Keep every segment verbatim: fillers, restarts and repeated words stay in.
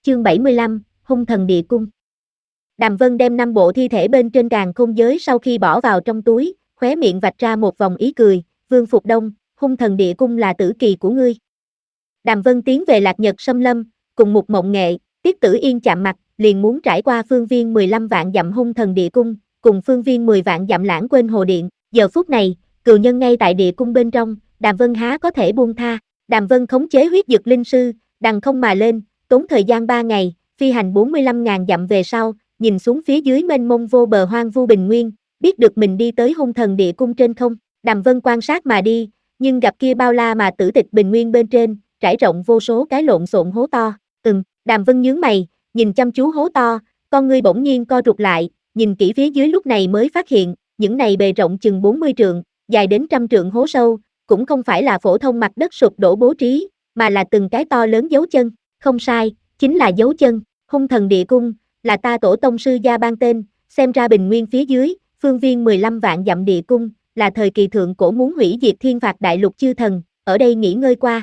Chương bảy mươi lăm, Hung thần địa cung. Đàm Vân đem năm bộ thi thể bên trên càn khôn giới sau khi bỏ vào trong túi, khóe miệng vạch ra một vòng ý cười, Vương Phục Đông, hung thần địa cung là tử kỳ của ngươi. Đàm Vân tiến về Lạc Nhật Sâm Lâm, cùng Mục Mộng Nghệ, Tiết Tử Yên chạm mặt, liền muốn trải qua phương viên mười lăm vạn dặm hung thần địa cung, cùng phương viên mười vạn dặm lãng quên hồ điện. Giờ phút này, cừu nhân ngay tại địa cung bên trong, Đàm Vân há có thể buông tha. Đàm Vân khống chế huyết dực linh sư, đằng không mà lên, tốn thời gian ba ngày, phi hành bốn mươi lăm ngàn dặm về sau, nhìn xuống phía dưới mênh mông vô bờ hoang vu bình nguyên, biết được mình đi tới hung thần địa cung trên không. Đàm Vân quan sát mà đi, nhưng gặp kia bao la mà tử tịch bình nguyên bên trên, trải rộng vô số cái lộn xộn hố to. Ừm, Đàm Vân nhướng mày, nhìn chăm chú hố to, con ngươi bỗng nhiên co rụt lại, nhìn kỹ phía dưới lúc này mới phát hiện, những này bề rộng chừng bốn mươi trượng, dài đến trăm trượng hố sâu, cũng không phải là phổ thông mặt đất sụp đổ bố trí, mà là từng cái to lớn dấu chân. Không sai, chính là dấu chân. Hung thần địa cung là ta tổ tông sư gia ban tên, xem ra bình nguyên phía dưới, phương viên mười lăm vạn dặm địa cung, là thời kỳ thượng cổ muốn hủy diệt thiên phạt đại lục chư thần, ở đây nghỉ ngơi qua.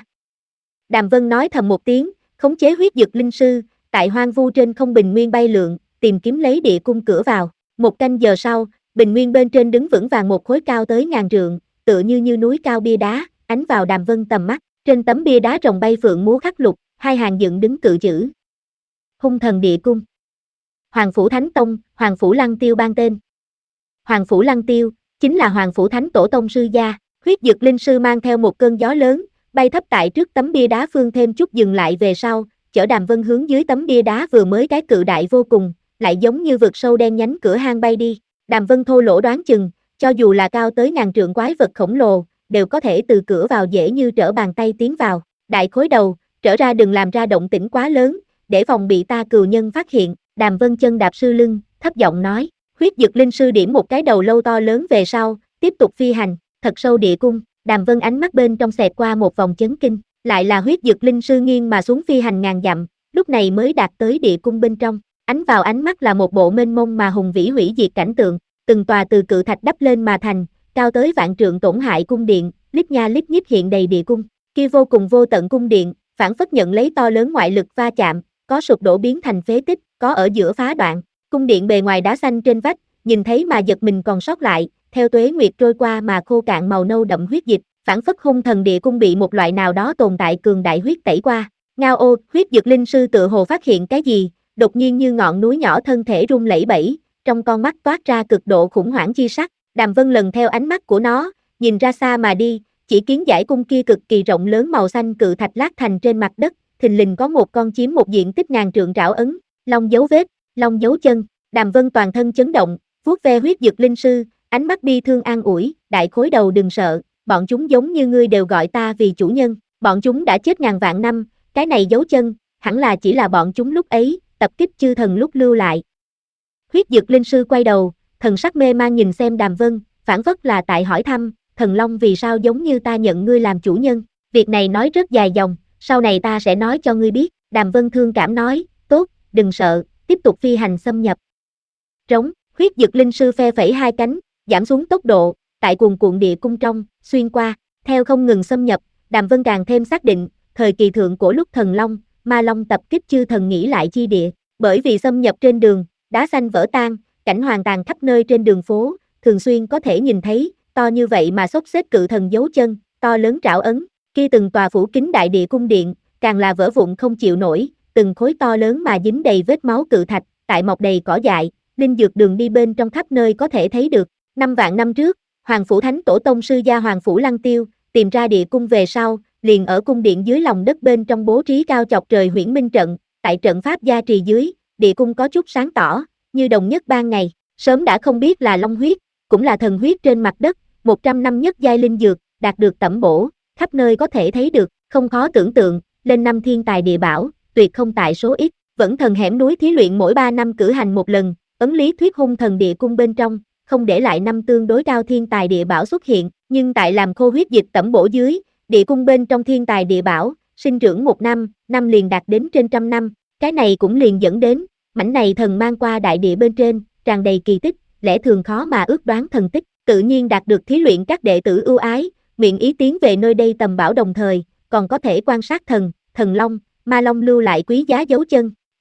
Đàm Vân nói thầm một tiếng, khống chế huyết dực linh sư, tại hoang vu trên không bình nguyên bay lượn, tìm kiếm lấy địa cung cửa vào. Một canh giờ sau, bình nguyên bên trên đứng vững vàng một khối cao tới ngàn trượng, tựa như như núi cao bia đá, ánh vào Đàm Vân tầm mắt. Trên tấm bia đá rồng bay phượng múa khắc lục, hai hàng dựng đứng cự chữ. Hung thần địa cung. Hoàng Phủ Thánh Tông, Hoàng Phủ Lăng Tiêu ban tên. Hoàng Phủ Lăng Tiêu, chính là Hoàng Phủ Thánh Tổ Tông sư gia. Huyết dực linh sư mang theo một cơn gió lớn, bay thấp tại trước tấm bia đá phương thêm chút dừng lại về sau, chở Đàm Vân hướng dưới tấm bia đá vừa mới cái cự đại vô cùng, lại giống như vực sâu đen nhánh cửa hang bay đi. Đàm Vân thô lỗ đoán chừng, cho dù là cao tới ngàn trượng quái vật khổng lồ, đều có thể từ cửa vào dễ như trở bàn tay tiến vào. Đại khối đầu, trở ra đừng làm ra động tĩnh quá lớn, để phòng bị ta cừu nhân phát hiện. Đàm Vân chân đạp sư lưng, thấp giọng nói. Huyết dực linh sư điểm một cái đầu lâu to lớn về sau, tiếp tục phi hành, thật sâu địa cung. Đàm Vân ánh mắt bên trong xẹt qua một vòng chấn kinh, lại là huyết dực linh sư nghiêng mà xuống phi hành ngàn dặm, lúc này mới đạt tới địa cung bên trong. Ánh vào ánh mắt là một bộ mênh mông mà hùng vĩ hủy diệt cảnh tượng, từng tòa từ cự thạch đắp lên mà thành, cao tới vạn trượng tổn hại cung điện, lít nha lít nhít hiện đầy địa cung. Kia vô cùng vô tận cung điện, phản phất nhận lấy to lớn ngoại lực va chạm, có sụp đổ biến thành phế tích, có ở giữa phá đoạn. Cung điện bề ngoài đá xanh trên vách, nhìn thấy mà giật mình còn sót lại, theo tuế nguyệt trôi qua mà khô cạn màu nâu đậm huyết dịch, phản phất hung thần địa cung bị một loại nào đó tồn tại cường đại huyết tẩy qua. Ngao ô, huyết dực linh sư tự hồ phát hiện cái gì, đột nhiên như ngọn núi nhỏ thân thể rung lẩy bẩy, trong con mắt toát ra cực độ khủng hoảng chi sắc. Đàm Vân lần theo ánh mắt của nó, nhìn ra xa mà đi, chỉ kiến giải cung kia cực kỳ rộng lớn màu xanh cự thạch lát thành trên mặt đất, thình lình có một con chiếm một diện tích ngàn trượng trảo ấn, long dấu vết, long dấu chân. Đàm Vân toàn thân chấn động, vuốt ve huyết dực linh sư, ánh mắt bi thương an ủi, đại khối đầu đừng sợ, bọn chúng giống như ngươi đều gọi ta vì chủ nhân, bọn chúng đã chết ngàn vạn năm, cái này dấu chân, hẳn là chỉ là bọn chúng lúc ấy, tập kích chư thần lúc lưu lại. Huyết dực linh sư quay đầu, thần sắc mê man nhìn xem Đàm Vân, phản phất là tại hỏi thăm, thần long vì sao giống như ta nhận ngươi làm chủ nhân, việc này nói rất dài dòng, sau này ta sẽ nói cho ngươi biết. Đàm Vân thương cảm nói, tốt, đừng sợ, tiếp tục phi hành xâm nhập. Trống, huyết dực linh sư phe phẩy hai cánh, giảm xuống tốc độ, tại cuồn cuộn địa cung trong, xuyên qua, theo không ngừng xâm nhập, Đàm Vân càng thêm xác định, thời kỳ thượng cổ lúc thần long, ma long tập kích chư thần nghỉ lại chi địa, bởi vì xâm nhập trên đường, đá xanh vỡ tan, cảnh hoàng tàn khắp nơi trên đường phố, thường xuyên có thể nhìn thấy, to như vậy mà xốc xếp cự thần dấu chân, to lớn trảo ấn, kia từng tòa phủ kín đại địa cung điện, càng là vỡ vụn không chịu nổi, từng khối to lớn mà dính đầy vết máu cự thạch, tại mọc đầy cỏ dại, linh dược đường đi bên trong khắp nơi có thể thấy được. Năm vạn năm trước, Hoàng Phủ Thánh Tổ Tông sư gia Hoàng Phủ Lăng Tiêu, tìm ra địa cung về sau, liền ở cung điện dưới lòng đất bên trong bố trí cao chọc trời huyễn minh trận, tại trận pháp gia trì dưới, địa cung có chút sáng tỏ, như đồng nhất ban ngày, sớm đã không biết là long huyết, cũng là thần huyết trên mặt đất, một trăm năm nhất giai linh dược, đạt được tẩm bổ, khắp nơi có thể thấy được, không khó tưởng tượng, lên năm thiên tài địa bảo, tuyệt không tại số ít. Vẫn thần hẻm núi thí luyện mỗi ba năm cử hành một lần, ấn lý thuyết hung thần địa cung bên trong, không để lại năm tương đối cao thiên tài địa bảo xuất hiện, nhưng tại làm khô huyết dịch tẩm bổ dưới, địa cung bên trong thiên tài địa bảo, sinh trưởng một năm, năm liền đạt đến trên trăm năm, cái này cũng liền dẫn đến, mảnh này thần mang qua đại địa bên trên, tràn đầy kỳ tích, lẽ thường khó mà ước đoán thần tích, tự nhiên đạt được thí luyện các đệ tử ưu ái, nguyện ý tiến về nơi đây tầm bảo đồng thời, còn có thể quan sát thần, thần long, ma long lưu lại quý giá dấu chân.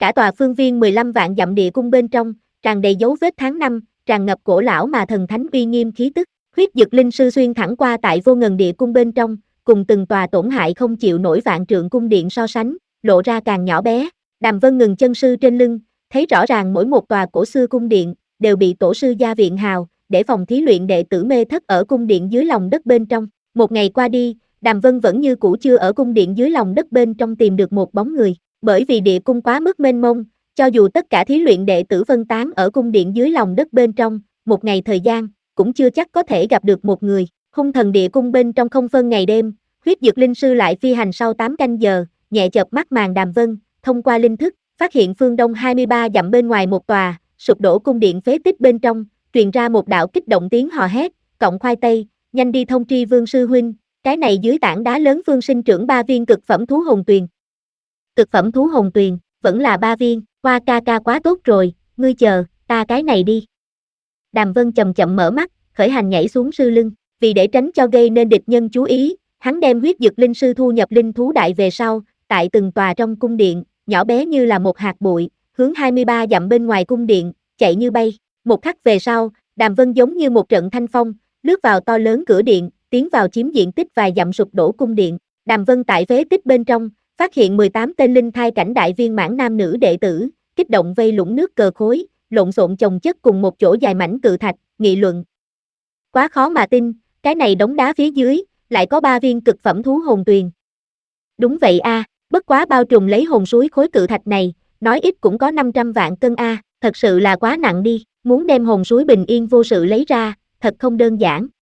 Cả tòa phương viên mười lăm vạn dặm địa cung bên trong, tràn đầy dấu vết tháng năm, tràn ngập cổ lão mà thần thánh uy nghiêm khí tức. Huyết Dực Linh Sư xuyên thẳng qua tại vô ngần địa cung bên trong, cùng từng tòa tổn hại không chịu nổi vạn trượng cung điện so sánh, lộ ra càng nhỏ bé. Đàm Vân ngừng chân sư trên lưng, thấy rõ ràng mỗi một tòa cổ xưa cung điện đều bị tổ sư gia viện hào, để phòng thí luyện đệ tử mê thất ở cung điện dưới lòng đất bên trong. Một ngày qua đi, Đàm Vân vẫn như cũ chưa ở cung điện dưới lòng đất bên trong tìm được một bóng người, bởi vì địa cung quá mức mênh mông, cho dù tất cả thí luyện đệ tử phân tán ở cung điện dưới lòng đất bên trong, một ngày thời gian, cũng chưa chắc có thể gặp được một người. Hung thần địa cung bên trong không phân ngày đêm, Huyết Dực Linh Sư lại phi hành sau tám canh giờ, nhẹ chợp mắt màn Đàm Vân, thông qua linh thức, phát hiện phương đông hai mươi ba dặm bên ngoài một tòa, sụp đổ cung điện phế tích bên trong, truyền ra một đạo kích động tiếng hò hét, cộng khoai tây, nhanh đi thông tri Vương sư huynh, cái này dưới tảng đá lớn phương sinh trưởng ba viên cực phẩm thú hồn tuyền. Cực phẩm thú hồn tuyền, vẫn là ba viên, qua ca ca quá tốt rồi, ngươi chờ, ta cái này đi. Đàm Vân chậm chậm mở mắt, khởi hành nhảy xuống sư lưng, vì để tránh cho gây nên địch nhân chú ý, hắn đem Huyết Dực Linh Sư thu nhập linh thú đại về sau, tại từng tòa trong cung điện, nhỏ bé như là một hạt bụi, hướng hai mươi ba dặm bên ngoài cung điện, chạy như bay. Một khắc về sau, Đàm Vân giống như một trận thanh phong, lướt vào to lớn cửa điện, tiến vào chiếm diện tích vài dặm sụp đổ cung điện. Đàm Vân tại phế tích bên trong, phát hiện mười tám tên linh thai cảnh đại viên mãn nam nữ đệ tử, kích động vây lũng nước cờ khối, lộn xộn chồng chất cùng một chỗ dài mảnh cự thạch, nghị luận. Quá khó mà tin, cái này đống đá phía dưới, lại có ba viên cực phẩm thú hồn tuyền. Đúng vậy a, à, bất quá bao trùm lấy hồn suối khối cự thạch này, nói ít cũng có năm trăm vạn cân a, à, thật sự là quá nặng đi, muốn đem hồn suối bình yên vô sự lấy ra, thật không đơn giản.